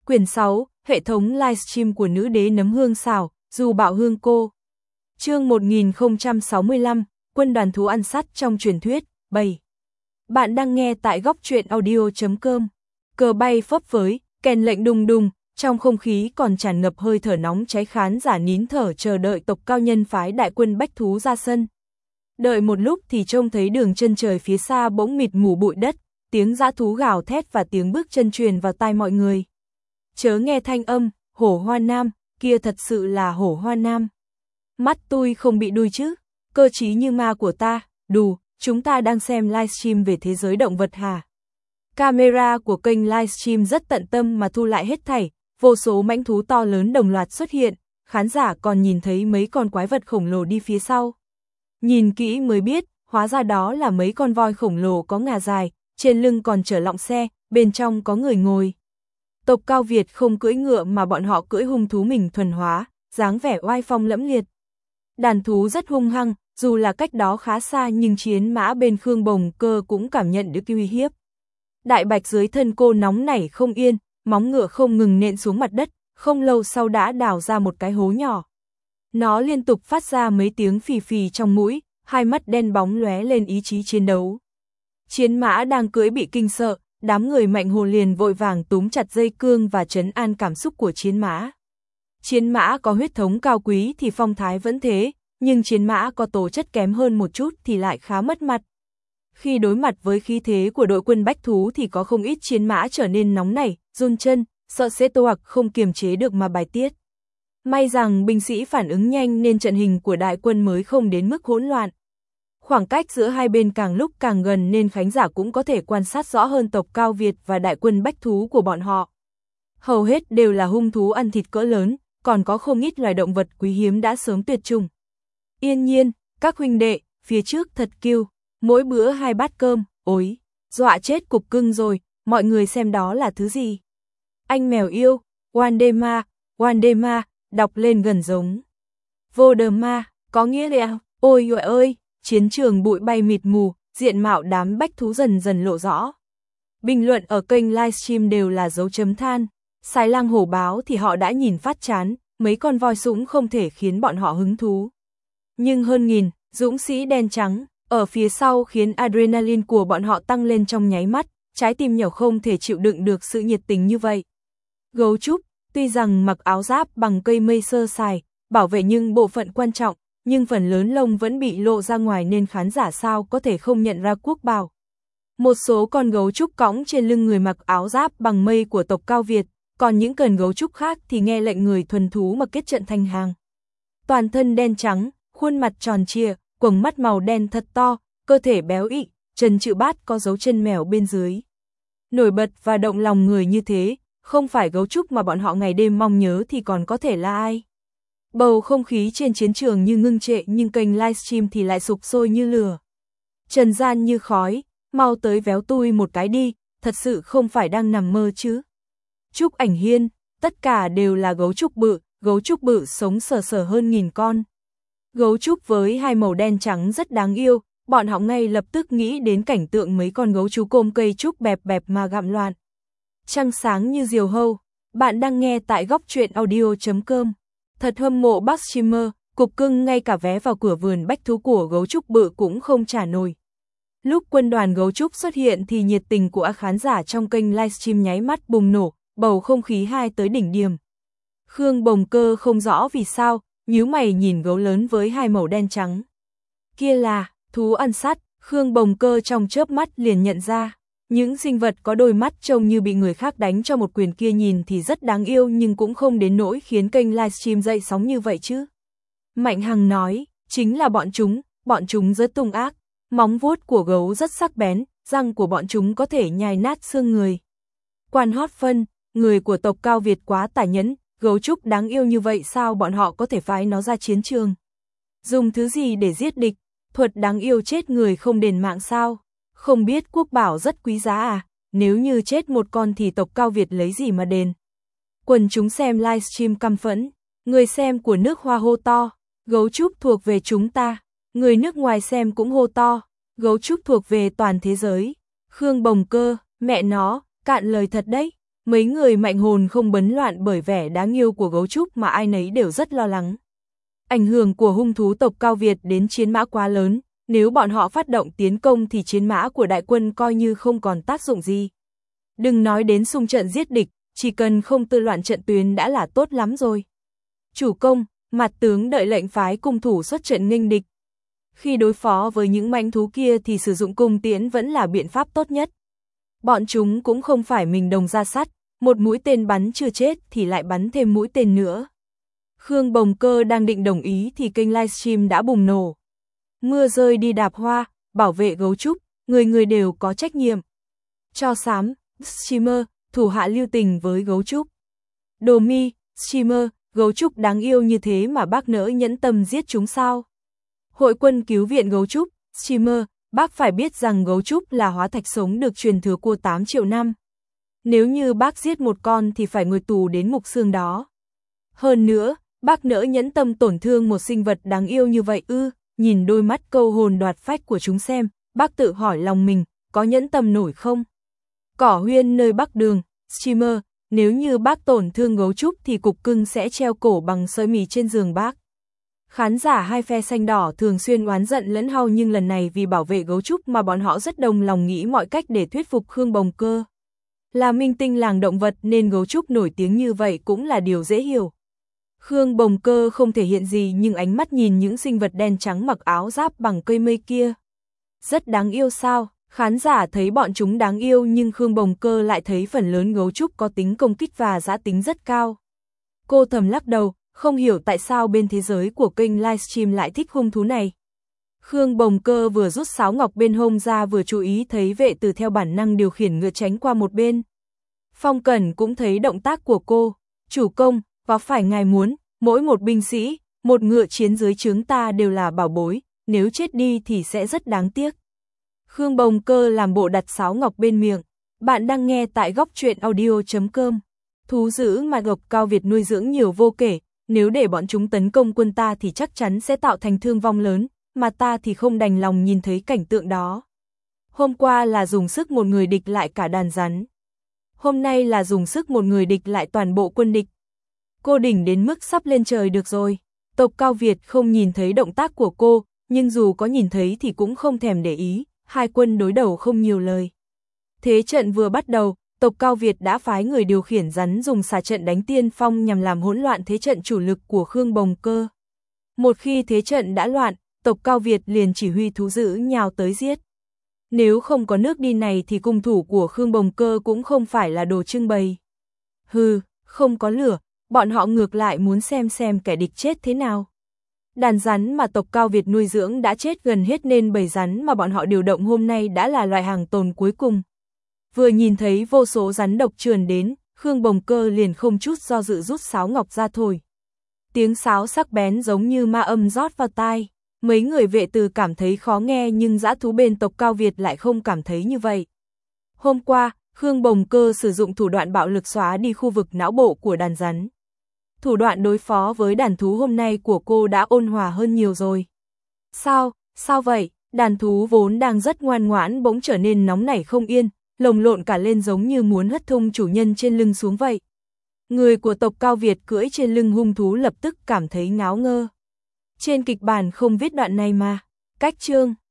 Quyển 6, hệ thống livestream của nữ đế nấm hương xào, dù bạo hương cô. Chương 1065, quân đoàn thú ăn sắt trong truyền thuyết, 7. Bạn đang nghe tại góc truyện audio.com. Cờ bay phấp phới, kèn lệnh đùng đùng, trong không khí còn tràn ngập hơi thở nóng cháy, khán giả nín thở chờ đợi tộc cao nhân phái đại quân bách thú ra sân. Đợi một lúc thì trông thấy đường chân trời phía xa bỗng mịt mù bụi đất, tiếng dã thú gào thét và tiếng bước chân truyền vào tai mọi người. Chớ nghe thanh âm, hổ hoa nam, kia thật sự là hổ hoa nam. Mắt tôi không bị đuôi chứ, cơ trí như ma của ta, đù, chúng ta đang xem livestream về thế giới động vật hả? Camera của kênh livestream rất tận tâm mà thu lại hết thảy, vô số mãnh thú to lớn đồng loạt xuất hiện, khán giả còn nhìn thấy mấy con quái vật khổng lồ đi phía sau. Nhìn kỹ mới biết, hóa ra đó là mấy con voi khổng lồ có ngà dài, trên lưng còn chở lọng xe, bên trong có người ngồi. Tộc Cao Việt không cưỡi ngựa mà bọn họ cưỡi hung thú mình thuần hóa, dáng vẻ oai phong lẫm liệt. Đàn thú rất hung hăng, dù là cách đó khá xa nhưng chiến mã bên Khương Bồng Cơ cũng cảm nhận được uy hiếp. Đại bạch dưới thân cô nóng nảy không yên, móng ngựa không ngừng nện xuống mặt đất, không lâu sau đã đào ra một cái hố nhỏ. Nó liên tục phát ra mấy tiếng phì phì trong mũi, hai mắt đen bóng lóe lên ý chí chiến đấu. Chiến mã đang cưỡi bị kinh sợ, đám người Mạnh Hồ liền vội vàng túm chặt dây cương và trấn an cảm xúc của chiến mã. Chiến mã có huyết thống cao quý thì phong thái vẫn thế, nhưng chiến mã có tố chất kém hơn một chút thì lại khá mất mặt. Khi đối mặt với khí thế của đội quân bách thú thì có không ít chiến mã trở nên nóng nảy, run chân, sợ sẽ tô hoặc không kiềm chế được mà bài tiết. May rằng binh sĩ phản ứng nhanh nên trận hình của đại quân mới không đến mức hỗn loạn. Khoảng cách giữa hai bên càng lúc càng gần nên khán giả cũng có thể quan sát rõ hơn tộc Cao Việt và đại quân bách thú của bọn họ. Hầu hết đều là hung thú ăn thịt cỡ lớn, còn có không ít loài động vật quý hiếm đã sớm tuyệt chủng. Yên nhiên, các huynh đệ, phía trước thật kiêu, mỗi bữa 2 bát cơm, ối, dọa chết cục cưng rồi, mọi người xem đó là thứ gì. Anh mèo yêu, Wandema, đọc lên gần giống. Voldemort, có nghĩa là, ôi ôi ơi, chiến trường bụi bay mịt mù, diện mạo đám bách thú dần dần lộ rõ. Bình luận ở kênh livestream đều là dấu chấm than, Sài Lang Hổ Báo thì họ đã nhìn phát chán, mấy con voi sũng không thể khiến bọn họ hứng thú. Nhưng hơn nghìn, dũng sĩ đen trắng, ở phía sau khiến adrenaline của bọn họ tăng lên trong nháy mắt, trái tim nhỏ không thể chịu đựng được sự nhiệt tình như vậy. Gấu trúc, tuy rằng mặc áo giáp bằng cây mây sơ sài, bảo vệ nhưng bộ phận quan trọng, nhưng phần lớn lông vẫn bị lộ ra ngoài nên khán giả sao có thể không nhận ra quốc bảo. Một số con gấu trúc cõng trên lưng người mặc áo giáp bằng mây của tộc Cao Việt, còn những cần gấu trúc khác thì nghe lệnh người thuần thú mà kết trận thành hàng. Toàn thân đen trắng, khuôn mặt tròn trịa, quầng mắt màu đen thật to, cơ thể béo ị, chân chữ bát có dấu chân mèo bên dưới. Nổi bật và động lòng người như thế, không phải gấu trúc mà bọn họ ngày đêm mong nhớ thì còn có thể là ai. Bầu không khí trên chiến trường như ngưng trệ nhưng kênh livestream thì lại sục sôi như lửa. Trần gian như khói, mau tới véo tui một cái đi, thật sự không phải đang nằm mơ chứ. Trúc Ảnh Hiên, tất cả đều là gấu trúc bự sống sờ sờ hơn 1000 con. Gấu trúc với hai màu đen trắng rất đáng yêu, bọn họ ngay lập tức nghĩ đến cảnh tượng mấy con gấu trú côm cây trúc bẹp bẹp mà gặm loạn. Trăng sáng như diều hâu, bạn đang nghe tại góc truyện audio.com. Thật hâm mộ bác streamer, cục cưng ngay cả vé vào cửa vườn bách thú của gấu trúc bự cũng không trả nổi. Lúc quân đoàn gấu trúc xuất hiện thì nhiệt tình của khán giả trong kênh livestream nháy mắt bùng nổ, bầu không khí hai tới đỉnh điểm. Khương Bồng Cơ không rõ vì sao, nhíu mày nhìn gấu lớn với hai màu đen trắng. Kia là thú ăn sắt, Khương Bồng Cơ trong chớp mắt liền nhận ra. Những sinh vật có đôi mắt trông như bị người khác đánh cho một quyền kia nhìn thì rất đáng yêu nhưng cũng không đến nỗi khiến kênh livestream dậy sóng như vậy chứ. Mạnh Hằng nói, chính là bọn chúng rất tung ác, móng vuốt của gấu rất sắc bén, răng của bọn chúng có thể nhai nát xương người. Quan Hót phân, người của tộc Cao Việt quá tàn nhẫn, gấu trúc đáng yêu như vậy sao bọn họ có thể phái nó ra chiến trường? Dùng thứ gì để giết địch, thuật đáng yêu chết người không đền mạng sao? Không biết quốc bảo rất quý giá à, nếu như chết một con thì tộc Cao Việt lấy gì mà đền? Quần chúng xem livestream căm phẫn, người xem của nước Hoa hô to, gấu trúc thuộc về chúng ta, người nước ngoài xem cũng hô to, gấu trúc thuộc về toàn thế giới. Khương Bồng Cơ, mẹ nó, cạn lời thật đấy, Mấy người mạnh hồn không bấn loạn bởi vẻ đáng yêu của gấu trúc mà ai nấy đều rất lo lắng. Ảnh hưởng của hung thú tộc Cao Việt đến chiến mã quá lớn, nếu bọn họ phát động tiến công thì chiến mã của đại quân coi như không còn tác dụng gì. Đừng nói đến xung trận giết địch, chỉ cần không tự loạn trận tuyến đã là tốt lắm rồi. Chủ công, mặt tướng đợi lệnh phái cung thủ xuất trận nghênh địch. Khi đối phó với những mãnh thú kia thì sử dụng cung tiễn vẫn là biện pháp tốt nhất. Bọn chúng cũng không phải mình đồng ra sắt, một mũi tên bắn chưa chết thì lại bắn thêm mũi tên nữa. Khương Bồng Cơ đang định đồng ý thì kênh livestream đã bùng nổ. Mưa rơi đi đạp hoa, bảo vệ gấu trúc, người người đều có trách nhiệm. Cho xám, streamer, thủ hạ lưu tình với gấu trúc. Đồ mi, streamer, gấu trúc đáng yêu như thế mà bác nỡ nhẫn tâm giết chúng sao? Hội quân cứu viện gấu trúc, streamer, bác phải biết rằng gấu trúc là hóa thạch sống được truyền thừa của 8 triệu năm. Nếu như bác giết một con thì phải ngồi tù đến mục xương đó. Hơn nữa, bác nỡ nhẫn tâm tổn thương một sinh vật đáng yêu như vậy ư? Nhìn đôi mắt câu hồn đoạt phách của chúng xem, bác tự hỏi lòng mình, có nhẫn tâm nổi không? Cỏ huyên nơi bắc đường, streamer, nếu như bác tổn thương gấu trúc thì cục cưng sẽ treo cổ bằng sợi mì trên giường bác. Khán giả hai phe xanh đỏ thường xuyên oán giận lẫn nhau nhưng lần này vì bảo vệ gấu trúc mà bọn họ rất đồng lòng nghĩ mọi cách để thuyết phục Khương Bồng Cơ. Là minh tinh làng động vật nên gấu trúc nổi tiếng như vậy cũng là điều dễ hiểu. Khương Bồng Cơ không thể hiện gì nhưng ánh mắt nhìn những sinh vật đen trắng mặc áo giáp bằng cây mây kia. Rất đáng yêu sao? Khán giả thấy bọn chúng đáng yêu nhưng Khương Bồng Cơ lại thấy phần lớn gấu trúc có tính công kích và dã tính rất cao. Cô thầm lắc đầu, không hiểu tại sao bên thế giới của kênh livestream lại thích hung thú này. Khương Bồng Cơ vừa rút sáo ngọc bên hông ra vừa chú ý thấy vệ tử theo bản năng điều khiển ngựa tránh qua một bên. Phong Cẩn cũng thấy động tác của cô. Chủ công, có phải ngài muốn, mỗi một binh sĩ, một ngựa chiến dưới trướng ta đều là bảo bối, nếu chết đi thì sẽ rất đáng tiếc. Khương Bồng Cơ làm bộ đặt sáo ngọc bên miệng. Bạn đang nghe tại góc truyện audio.com. Thú dữ mà tộc Cao Việt nuôi dưỡng nhiều vô kể, nếu để bọn chúng tấn công quân ta thì chắc chắn sẽ tạo thành thương vong lớn, mà ta thì không đành lòng nhìn thấy cảnh tượng đó. Hôm qua là dùng sức một người địch lại cả đàn rắn. Hôm nay là dùng sức một người địch lại toàn bộ quân địch. Cô đỉnh đến mức sắp lên trời được rồi. Tộc Cao Việt không nhìn thấy động tác của cô, nhưng dù có nhìn thấy thì cũng không thèm để ý, hai quân đối đầu không nhiều lời. Thế trận vừa bắt đầu, tộc Cao Việt đã phái người điều khiển rắn dùng xà trận đánh tiên phong nhằm làm hỗn loạn thế trận chủ lực của Khương Bồng Cơ. Một khi thế trận đã loạn, tộc Cao Việt liền chỉ huy thú dữ nhào tới giết. Nếu không có nước đi này thì cung thủ của Khương Bồng Cơ cũng không phải là đồ trưng bày. Hừ, không có lửa, bọn họ ngược lại muốn xem kẻ địch chết thế nào. Đàn rắn mà tộc Cao Việt nuôi dưỡng đã chết gần hết nên bầy rắn mà bọn họ điều động hôm nay đã là loại hàng tồn cuối cùng. Vừa nhìn thấy vô số rắn độc trườn đến, Khương Bồng Cơ liền không chút do dự rút sáo ngọc ra thổi. Tiếng sáo sắc bén giống như ma âm rót vào tai. Mấy người vệ tử cảm thấy khó nghe nhưng dã thú bên tộc Cao Việt lại không cảm thấy như vậy. Hôm qua, Khương Bồng Cơ sử dụng thủ đoạn bạo lực xóa đi khu vực não bộ của đàn rắn. Thủ đoạn đối phó với đàn thú hôm nay của cô đã ôn hòa hơn nhiều rồi. Sao vậy? Đàn thú vốn đang rất ngoan ngoãn bỗng trở nên nóng nảy không yên, lồng lộn cả lên giống như muốn hất tung chủ nhân trên lưng xuống vậy. Người của tộc Cao Việt cưỡi trên lưng hung thú lập tức cảm thấy ngáo ngơ. Trên kịch bản không viết đoạn này mà. Cách chương